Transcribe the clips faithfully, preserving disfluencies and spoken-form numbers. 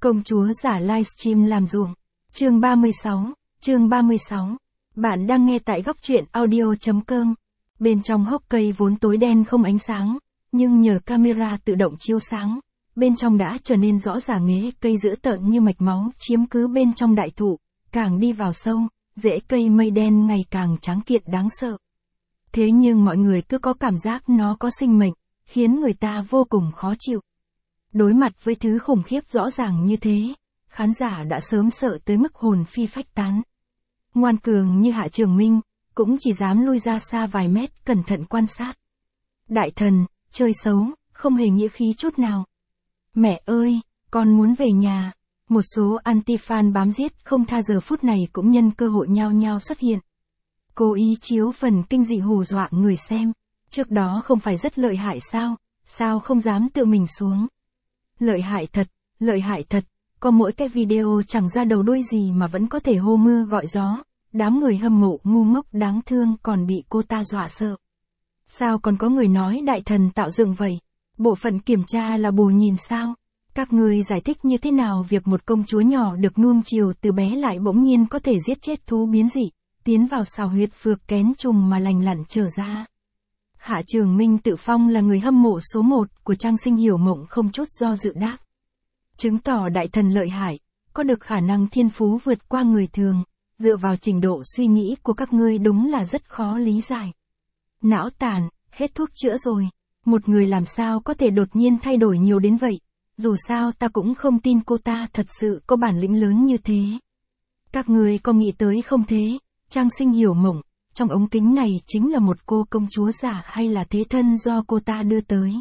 Công chúa giả livestream làm ruộng. Chương ba mươi sáu, chương ba mươi sáu. Bạn đang nghe tại góc truyện audio chấm com. Bên trong hốc cây vốn tối đen không ánh sáng, nhưng nhờ camera tự động chiếu sáng, bên trong đã trở nên rõ ràng. Nghế cây dữ tợn như mạch máu chiếm cứ bên trong đại thụ, càng đi vào sâu, rễ cây mây đen ngày càng trắng kiện đáng sợ. Thế nhưng mọi người cứ có cảm giác nó có sinh mệnh, khiến người ta vô cùng khó chịu. Đối mặt với thứ khủng khiếp rõ ràng như thế, khán giả đã sớm sợ tới mức hồn phi phách tán. Ngoan cường như Hạ Trường Minh, cũng chỉ dám lui ra xa vài mét cẩn thận quan sát. Đại thần, chơi xấu, không hề nghĩa khí chút nào. Mẹ ơi, con muốn về nhà. Một số anti-fan bám giết không tha giờ phút này cũng nhân cơ hội nhao nhao xuất hiện. Cố ý chiếu phần kinh dị hù dọa người xem. Trước đó không phải rất lợi hại sao, sao không dám tự mình xuống. Lợi hại thật, lợi hại thật, có mỗi cái video chẳng ra đầu đuôi gì mà vẫn có thể hô mưa gọi gió. Đám người hâm mộ ngu ngốc đáng thương còn bị cô ta dọa sợ. Sao còn có người nói đại thần tạo dựng vậy? Bộ phận kiểm tra là bù nhìn sao? Các người giải thích như thế nào việc một công chúa nhỏ được nuông chiều từ bé lại bỗng nhiên có thể giết chết thú biến dị, tiến vào xào huyệt phược kén trùng mà lành lặn trở ra? Hạ Trường Minh tự phong là người hâm mộ số một của Trang Sinh Hiểu Mộng không chút do dự đáp. Chứng tỏ đại thần lợi hại, có được khả năng thiên phú vượt qua người thường, dựa vào trình độ suy nghĩ của các ngươi đúng là rất khó lý giải. Não tàn, hết thuốc chữa rồi, một người làm sao có thể đột nhiên thay đổi nhiều đến vậy, dù sao ta cũng không tin cô ta thật sự có bản lĩnh lớn như thế. Các ngươi có nghĩ tới không thế, Trang Sinh Hiểu Mộng, trong ống kính này chính là một cô công chúa giả hay là thế thân do cô ta đưa tới?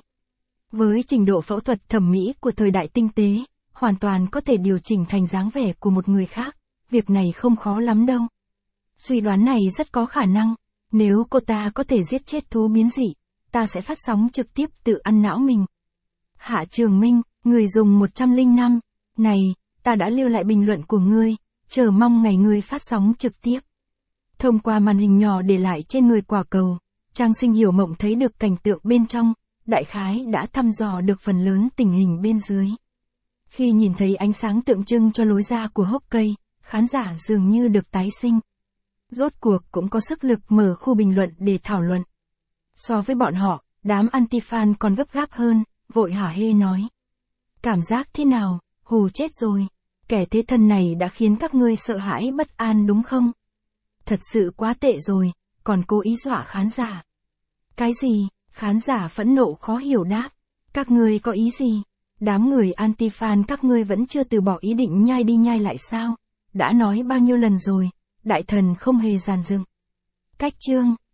Với trình độ phẫu thuật thẩm mỹ của thời đại tinh tế, hoàn toàn có thể điều chỉnh thành dáng vẻ của một người khác, việc này không khó lắm đâu. Suy đoán này rất có khả năng, nếu cô ta có thể giết chết thú biến dị, ta sẽ phát sóng trực tiếp tự ăn não mình. Hạ Trường Minh, người dùng một trăm lẻ năm, này, ta đã lưu lại bình luận của ngươi, chờ mong ngày ngươi phát sóng trực tiếp. Thông qua màn hình nhỏ để lại trên người quả cầu, Trang Sinh Hiểu Mộng thấy được cảnh tượng bên trong, đại khái đã thăm dò được phần lớn tình hình bên dưới. Khi nhìn thấy ánh sáng tượng trưng cho lối ra của hốc cây, khán giả dường như được tái sinh. Rốt cuộc cũng có sức lực mở khu bình luận để thảo luận. So với bọn họ, đám anti-fan còn gấp gáp hơn, vội hả hê nói. Cảm giác thế nào, hù chết rồi. Kẻ thế thân này đã khiến các ngươi sợ hãi bất an đúng không? Thật sự quá tệ rồi, còn cố ý dọa khán giả. Cái gì? Khán giả phẫn nộ khó hiểu đáp. Các ngươi có ý gì? Đám người anti-fan các ngươi vẫn chưa từ bỏ ý định nhai đi nhai lại sao? Đã nói bao nhiêu lần rồi, đại thần không hề giàn dựng. Cách chương,